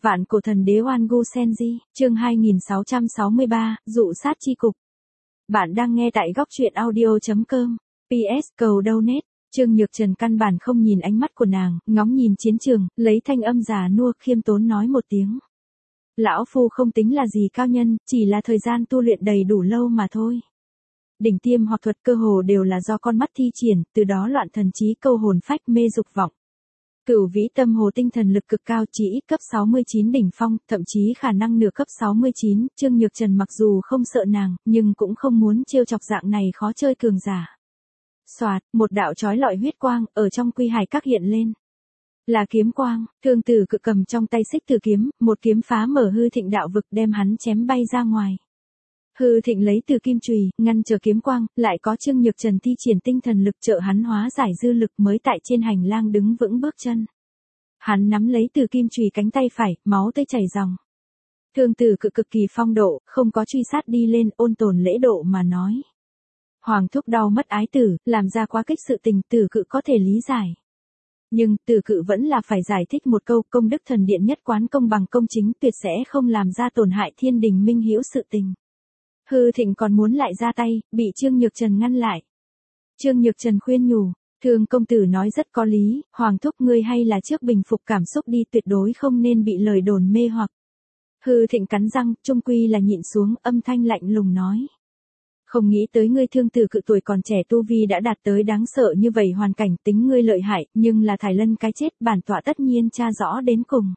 Vạn cổ thần đế Oan Gu Senji, chương 2663, dụ sát chi cục. Bạn đang nghe tại góc truyện audio.com. PS cầu donate. Trương Nhược Trần căn bản không nhìn ánh mắt của nàng, ngóng nhìn chiến trường, lấy thanh âm già nua khiêm tốn nói một tiếng. Lão phu không tính là gì cao nhân, chỉ là thời gian tu luyện đầy đủ lâu mà thôi. Đỉnh tiêm hoặc thuật cơ hồ đều là do con mắt thi triển, từ đó loạn thần trí câu hồn phách mê dục vọng. Cửu vĩ tâm hồ tinh thần lực cực cao chỉ ít cấp 69 đỉnh phong, thậm chí khả năng nửa cấp 69, Trương Nhược Trần mặc dù không sợ nàng, nhưng cũng không muốn trêu chọc dạng này khó chơi cường giả. Soạt, một đạo chói lọi huyết quang, ở trong quy hải các hiện lên. Là kiếm quang, Thương Tử Cự cầm trong tay xích tử kiếm, một kiếm phá mở hư thịnh đạo vực đem hắn chém bay ra ngoài. Hư thịnh lấy từ kim chùy, ngăn trở kiếm quang, lại có Trương Nhược Trần thi triển tinh thần lực trợ hắn hóa giải dư lực mới tại trên hành lang đứng vững bước chân. Hắn nắm lấy từ kim chùy cánh tay phải, máu tươi chảy ròng. Thương Tử Cự cực kỳ phong độ, không có truy sát đi lên, ôn tồn lễ độ mà nói. Hoàng thúc đau mất ái tử, làm ra quá kích sự tình, Tử Cự có thể lý giải. Nhưng, Tử Cự vẫn là phải giải thích một câu, công đức thần điện nhất quán công bằng công chính, tuyệt sẽ không làm ra tổn hại thiên đình minh hữu sự tình. Hư Thịnh còn muốn lại ra tay, bị Trương Nhược Trần ngăn lại. Trương Nhược Trần khuyên nhủ, Thương công tử nói rất có lý, Hoàng thúc ngươi hay là trước bình phục cảm xúc đi, tuyệt đối không nên bị lời đồn mê hoặc. Hư Thịnh cắn răng, chung quy là nhịn xuống, âm thanh lạnh lùng nói. Không nghĩ tới ngươi Thương Tử Cự tuổi còn trẻ tu vi đã đạt tới đáng sợ như vậy hoàn cảnh, tính ngươi lợi hại, nhưng là Thải Lân cái chết, bản tọa tất nhiên tra rõ đến cùng.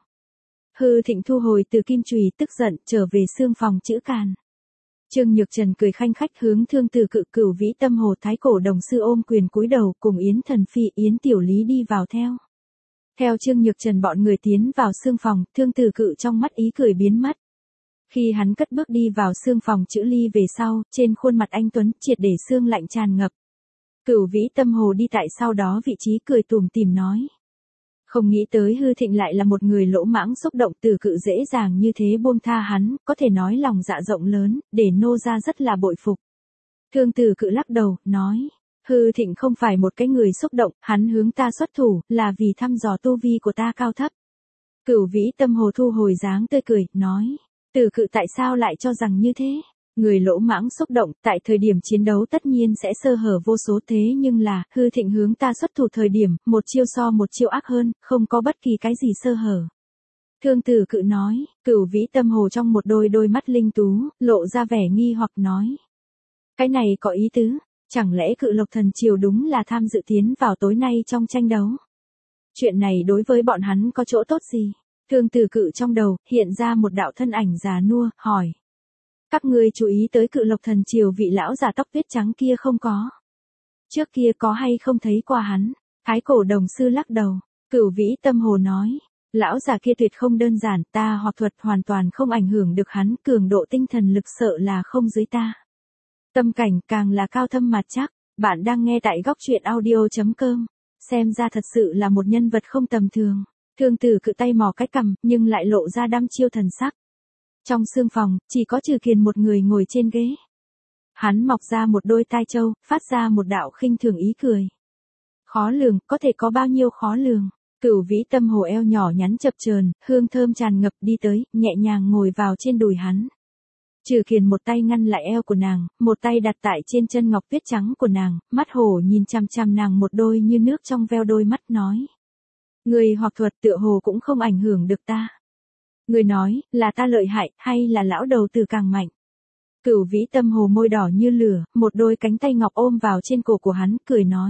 Hư Thịnh thu hồi từ kim chùy, tức giận, trở về xương phòng chữ Càn. Trương Nhược Trần cười khanh khách hướng Thương Tử Cự cửu vĩ tâm hồ thái cổ đồng sư ôm quyền cúi đầu cùng Yến Thần Phi Yến Tiểu Lý đi vào theo. Theo Trương Nhược Trần bọn người tiến vào xương phòng, Thương Tử Cự trong mắt ý cười biến mất. Khi hắn cất bước đi vào xương phòng chữ Ly về sau, trên khuôn mặt anh tuấn triệt để xương lạnh tràn ngập. Cửu vĩ tâm hồ đi tại sau đó vị trí cười tủm tỉm nói. Không nghĩ tới Hư Thịnh lại là một người lỗ mãng xúc động, Tử Cự dễ dàng như thế buông tha hắn, có thể nói lòng dạ rộng lớn, để nô ra rất là bội phục. Thương Tử Cự lắc đầu, nói, Hư Thịnh không phải một cái người xúc động, hắn hướng ta xuất thủ, là vì thăm dò tu vi của ta cao thấp. Cửu vĩ tâm hồ thu hồi dáng tươi cười, nói, Tử Cự tại sao lại cho rằng như thế? Người lỗ mãng xúc động, tại thời điểm chiến đấu tất nhiên sẽ sơ hở vô số, thế nhưng là, Hư Thịnh hướng ta xuất thủ thời điểm, một chiêu so một chiêu ác hơn, không có bất kỳ cái gì sơ hở. Thương Tử Cự nói, cửu vĩ tâm hồ trong một đôi mắt linh tú, lộ ra vẻ nghi hoặc nói. Cái này có ý tứ, chẳng lẽ Cự Lộc Thần Triều đúng là tham dự tiến vào tối nay trong tranh đấu? Chuyện này đối với bọn hắn có chỗ tốt gì? Thương Tử Cự trong đầu, hiện ra một đạo thân ảnh già nua, hỏi. Các ngươi chú ý tới Cự Lộc Thần Triều vị lão già tóc tuyết trắng kia không có? Trước kia có hay không thấy qua hắn? Thái cổ đồng sư lắc đầu, cửu vĩ tâm hồ nói. Lão già kia tuyệt không đơn giản, ta hoặc thuật hoàn toàn không ảnh hưởng được hắn, cường độ tinh thần lực sợ là không dưới ta. Tâm cảnh càng là cao thâm mạt chắc, bạn đang nghe tại góc truyện audio.com. Xem ra thật sự là một nhân vật không tầm thường. Thương Tử Cự tay mò cái cằm, nhưng lại lộ ra đăm chiêu thần sắc. Trong xương phòng, chỉ có Trừ Kiền một người ngồi trên ghế. Hắn mọc ra một đôi tai trâu, phát ra một đạo khinh thường ý cười. Khó lường, có thể có bao nhiêu khó lường. Cửu vĩ tâm hồ eo nhỏ nhắn chập chờn, hương thơm tràn ngập đi tới, nhẹ nhàng ngồi vào trên đùi hắn. Trừ Kiền một tay ngăn lại eo của nàng, một tay đặt tại trên chân ngọc tuyết trắng của nàng, mắt hổ nhìn chằm chằm nàng một đôi như nước trong veo đôi mắt nói. Người hoặc thuật tựa hồ cũng không ảnh hưởng được ta. Người nói, là ta lợi hại, hay là lão đầu tử càng mạnh? Cửu vĩ tâm hồ môi đỏ như lửa, một đôi cánh tay ngọc ôm vào trên cổ của hắn, cười nói.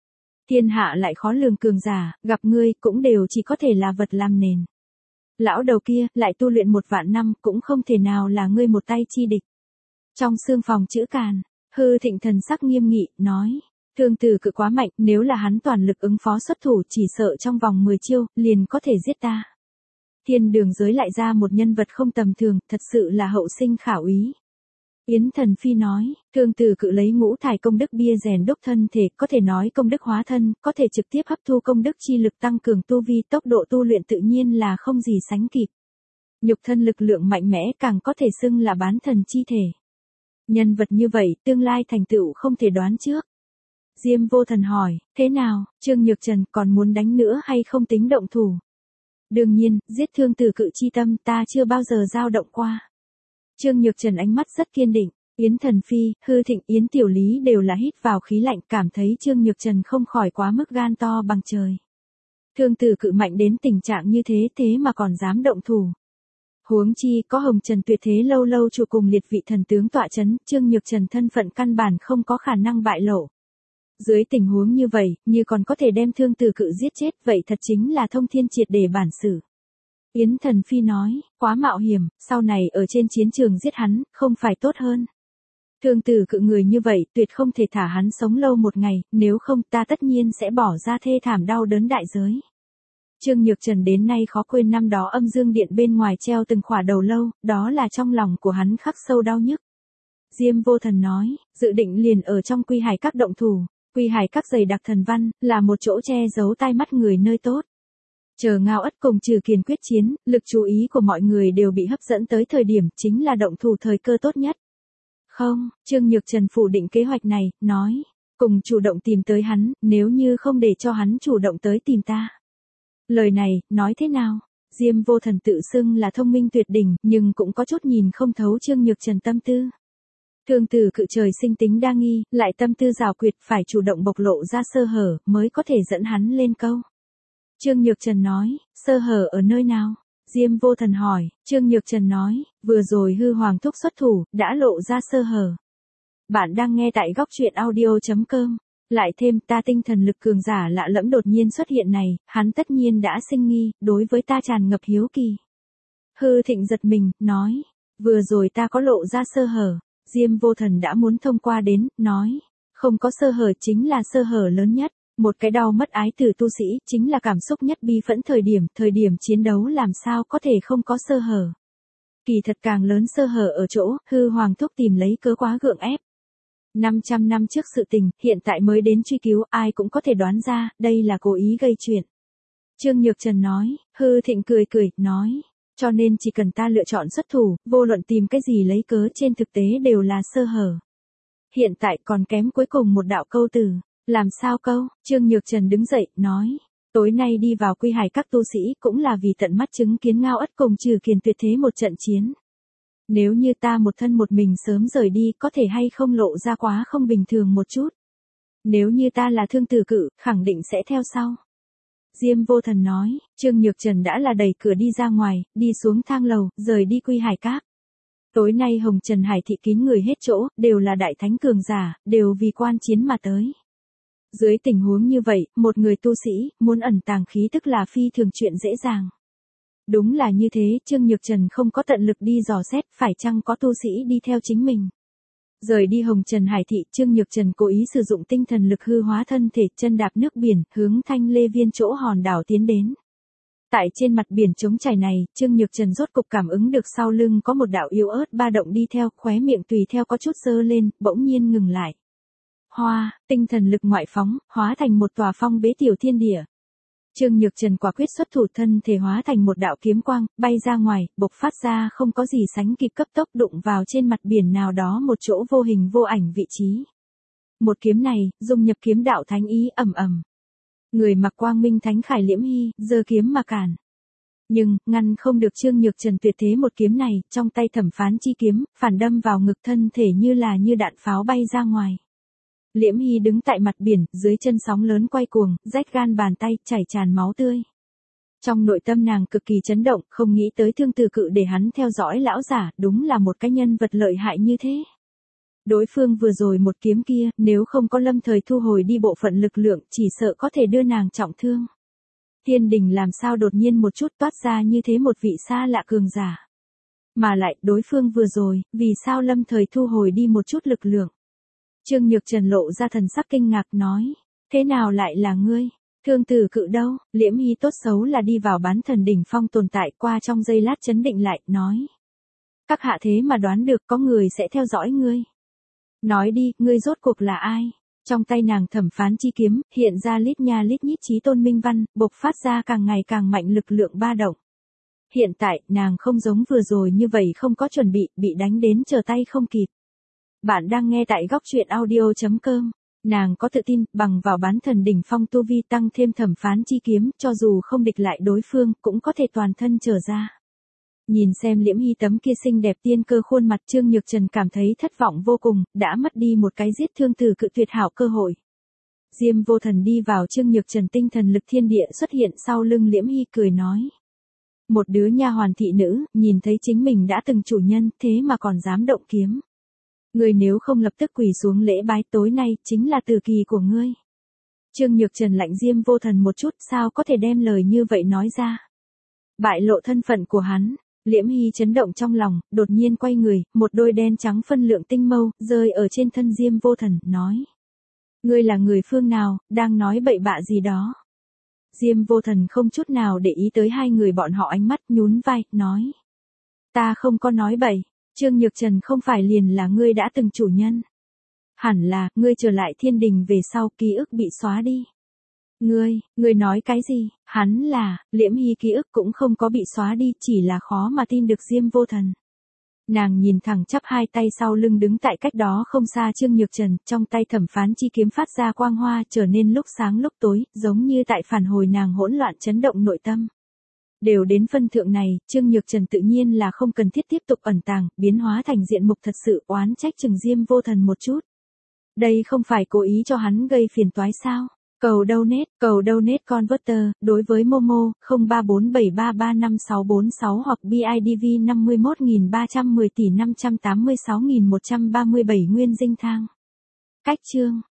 Thiên hạ lại khó lường cường giả, gặp ngươi cũng đều chỉ có thể là vật làm nền. Lão đầu kia, lại tu luyện 1.000 năm, cũng không thể nào là ngươi một tay chi địch. Trong xương phòng chữ Càn, Hư Thịnh thần sắc nghiêm nghị, nói. Thương Tử Cự quá mạnh, nếu là hắn toàn lực ứng phó xuất thủ chỉ sợ trong vòng 10 chiêu, liền có thể giết ta. Thiên đường giới lại ra một nhân vật không tầm thường, thật sự là hậu sinh khả úy. Yến Thần Phi nói, Thương Tử Cự lấy ngũ thải công đức bia rèn đúc thân thể, có thể nói công đức hóa thân, có thể trực tiếp hấp thu công đức chi lực tăng cường tu vi, tốc độ tu luyện tự nhiên là không gì sánh kịp. Nhục thân lực lượng mạnh mẽ càng có thể xưng là bán thần chi thể. Nhân vật như vậy, tương lai thành tựu không thể đoán trước. Diêm Vô Thần hỏi, thế nào, Trương Nhược Trần còn muốn đánh nữa hay không tính động thủ? Đương nhiên, giết Thương Tử Cự chi tâm ta chưa bao giờ dao động qua. Trương Nhược Trần ánh mắt rất kiên định. Yến Thần Phi, Hư Thịnh, Yến Tiểu Lý đều là hít vào khí lạnh, cảm thấy Trương Nhược Trần không khỏi quá mức gan to bằng trời. Thương Tử Cự mạnh đến tình trạng như thế mà còn dám động thủ. Huống chi có Hồng Trần Tuyệt Thế lâu lâu trụ cùng liệt vị thần tướng tọa chấn, Trương Nhược Trần thân phận căn bản không có khả năng bại lộ. Dưới tình huống như vậy, như còn có thể đem Thương Tử Cự giết chết, vậy thật chính là thông thiên triệt để bản sự. Yến Thần Phi nói, quá mạo hiểm, sau này ở trên chiến trường giết hắn, không phải tốt hơn. Thương Tử Cự người như vậy, tuyệt không thể thả hắn sống lâu một ngày, nếu không ta tất nhiên sẽ bỏ ra thê thảm đau đớn đại giới. Trương Nhược Trần đến nay khó quên năm đó âm dương điện bên ngoài treo từng khỏa đầu lâu, đó là trong lòng của hắn khắc sâu đau nhức. Diêm Vô Thần nói, dự định liền ở trong Quy Hải Các động thủ, Quy Hải Các dày đặc thần văn, là một chỗ che giấu tai mắt người nơi tốt. Chờ Ngao Ất cùng Trừ Kiền quyết chiến, lực chú ý của mọi người đều bị hấp dẫn tới thời điểm chính là động thủ thời cơ tốt nhất. Không, Trương Nhược Trần phủ định kế hoạch này, nói, cùng chủ động tìm tới hắn, nếu như không để cho hắn chủ động tới tìm ta. Lời này, nói thế nào? Diêm Vô Thần tự xưng là thông minh tuyệt đỉnh, nhưng cũng có chút nhìn không thấu Trương Nhược Trần tâm tư. Thương Tử Cự trời sinh tính đa nghi, lại tâm tư giảo quyệt, phải chủ động bộc lộ ra sơ hở, mới có thể dẫn hắn lên câu. Trương Nhược Trần nói, sơ hở ở nơi nào? Diêm Vô Thần hỏi, Trương Nhược Trần nói, vừa rồi Hư Hoàng thúc xuất thủ, đã lộ ra sơ hở. Bạn đang nghe tại góc truyện audio.com. Lại thêm ta tinh thần lực cường giả lạ lẫm đột nhiên xuất hiện này, hắn tất nhiên đã sinh nghi, đối với ta tràn ngập hiếu kỳ. Hư Thịnh giật mình, nói, vừa rồi ta có lộ ra sơ hở. Diêm Vô Thần đã muốn thông qua đến, nói, không có sơ hở chính là sơ hở lớn nhất. Một cái đau mất ái từ tu sĩ, chính là cảm xúc nhất bi phẫn thời điểm chiến đấu làm sao có thể không có sơ hở. Kỳ thật càng lớn sơ hở ở chỗ, Hư Hoàng thúc tìm lấy cớ quá gượng ép. 500 năm trước sự tình, hiện tại mới đến truy cứu, ai cũng có thể đoán ra, đây là cố ý gây chuyện. Trương Nhược Trần nói, Hư Thịnh cười, nói, cho nên chỉ cần ta lựa chọn xuất thủ, vô luận tìm cái gì lấy cớ trên thực tế đều là sơ hở. Hiện tại còn kém cuối cùng một đạo câu từ. Làm sao câu? Trương Nhược Trần đứng dậy, nói, tối nay đi vào Quy Hải Các tu sĩ cũng là vì tận mắt chứng kiến Ngao Ất cùng Trừ Kiền tuyệt thế một trận chiến. Nếu như ta một thân một mình sớm rời đi, có thể hay không lộ ra quá không bình thường một chút. Nếu như ta là Thương Tử Cự, khẳng định sẽ theo sau. Diêm Vô Thần nói, Trương Nhược Trần đã là đẩy cửa đi ra ngoài, đi xuống thang lầu, rời đi Quy Hải Các. Tối nay Hồng Trần Hải thị kín người hết chỗ, đều là đại thánh cường giả, đều vì quan chiến mà tới. Dưới tình huống như vậy, một người tu sĩ, muốn ẩn tàng khí tức là phi thường chuyện dễ dàng. Đúng là như thế, Trương Nhược Trần không có tận lực đi dò xét, phải chăng có tu sĩ đi theo chính mình. Rời đi Hồng Trần Hải thị, Trương Nhược Trần cố ý sử dụng tinh thần lực hư hóa thân thể, chân đạp nước biển, hướng Thanh Lê Viên chỗ hòn đảo tiến đến. Tại trên mặt biển trống trải này, Trương Nhược Trần rốt cục cảm ứng được sau lưng có một đạo yếu ớt ba động đi theo, khóe miệng tùy theo có chút giơ lên, bỗng nhiên ngừng lại. Hoa, tinh thần lực ngoại phóng, hóa thành một tòa phong bế tiểu thiên địa. Trương Nhược Trần quả quyết xuất thủ, thân thể hóa thành một đạo kiếm quang, bay ra ngoài, bộc phát ra không có gì sánh kịp cấp tốc đụng vào trên mặt biển nào đó một chỗ vô hình vô ảnh vị trí. Một kiếm này, dung nhập kiếm đạo thánh ý ầm ầm. Người mặc quang minh thánh khải Liễm Hy, giơ kiếm mà cản. Nhưng, ngăn không được Trương Nhược Trần tuyệt thế một kiếm này, trong tay thẩm phán chi kiếm, phản đâm vào ngực, thân thể như đạn pháo bay ra ngoài. Liễm Hy đứng tại mặt biển, dưới chân sóng lớn quay cuồng, rách gan bàn tay, chảy tràn máu tươi. Trong nội tâm nàng cực kỳ chấn động, không nghĩ tới Thương Tử Cự để hắn theo dõi lão giả, đúng là một cái nhân vật lợi hại như thế. Đối phương vừa rồi một kiếm kia, nếu không có lâm thời thu hồi đi bộ phận lực lượng, chỉ sợ có thể đưa nàng trọng thương. Thiên đình làm sao đột nhiên một chút toát ra như thế một vị xa lạ cường giả. Mà lại, đối phương vừa rồi, vì sao lâm thời thu hồi đi một chút lực lượng. Trương Nhược Trần lộ ra thần sắc kinh ngạc nói, thế nào lại là ngươi? Thương Tử Cự đâu? Liễm Hy tốt xấu là đi vào bán thần đỉnh phong tồn tại, qua trong giây lát chấn định lại, nói. Các hạ thế mà đoán được có người sẽ theo dõi ngươi. Nói đi, ngươi rốt cuộc là ai? Trong tay nàng thẩm phán chi kiếm, hiện ra lít nha lít nhít chí tôn minh văn, bộc phát ra càng ngày càng mạnh lực lượng ba động. Hiện tại, nàng không giống vừa rồi như vậy không có chuẩn bị đánh đến trở tay không kịp. Bạn đang nghe tại góc truyện audio.com. Nàng có tự tin, bằng vào bán thần đỉnh phong tu vi tăng thêm thẩm phán chi kiếm, cho dù không địch lại đối phương, cũng có thể toàn thân trở ra. Nhìn xem Liễm Hy tấm kia xinh đẹp tiên cơ khuôn mặt, Trương Nhược Trần cảm thấy thất vọng vô cùng, đã mất đi một cái giết thương tử cự tuyệt hảo cơ hội. Diêm Vô Thần đi vào, Trương Nhược Trần tinh thần lực thiên địa xuất hiện sau lưng Liễm Hy, cười nói. Một đứa nha hoàn thị nữ, nhìn thấy chính mình đã từng chủ nhân, thế mà còn dám động kiếm. Ngươi nếu không lập tức quỳ xuống lễ bái, tối nay chính là tử kỳ của ngươi. Trương Nhược Trần lạnh Diêm Vô Thần một chút, sao có thể đem lời như vậy nói ra. Bại lộ thân phận của hắn. Liễm Hy chấn động trong lòng, đột nhiên quay người, một đôi đen trắng phân lượng tinh mâu, rơi ở trên thân Diêm Vô Thần, nói. Ngươi là người phương nào, đang nói bậy bạ gì đó. Diêm Vô Thần không chút nào để ý tới hai người bọn họ, ánh mắt nhún vai, nói. Ta không có nói bậy, Trương Nhược Trần không phải liền là ngươi đã từng chủ nhân. Hẳn là, ngươi trở lại thiên đình về sau ký ức bị xóa đi. Ngươi nói cái gì, hắn là, Liễm Hy ký ức cũng không có bị xóa đi, chỉ là khó mà tin được Diêm Vô Thần. Nàng nhìn thẳng chắp hai tay sau lưng đứng tại cách đó không xa Trương Nhược Trần, trong tay thẩm phán chi kiếm phát ra quang hoa, trở nên lúc sáng lúc tối, giống như tại phản hồi nàng hỗn loạn chấn động nội tâm. Đều đến phân thượng này, Trương Nhược Trần tự nhiên là không cần thiết tiếp tục ẩn tàng, biến hóa thành diện mục thật sự, oán trách chừng Diêm Vô Thần một chút. Đây không phải cố ý cho hắn gây phiền toái sao? Cầu donate converter, đối với Momo, 0347335646 hoặc BIDV 51310 tỷ 586.137 nguyên dinh thang. Cách chương.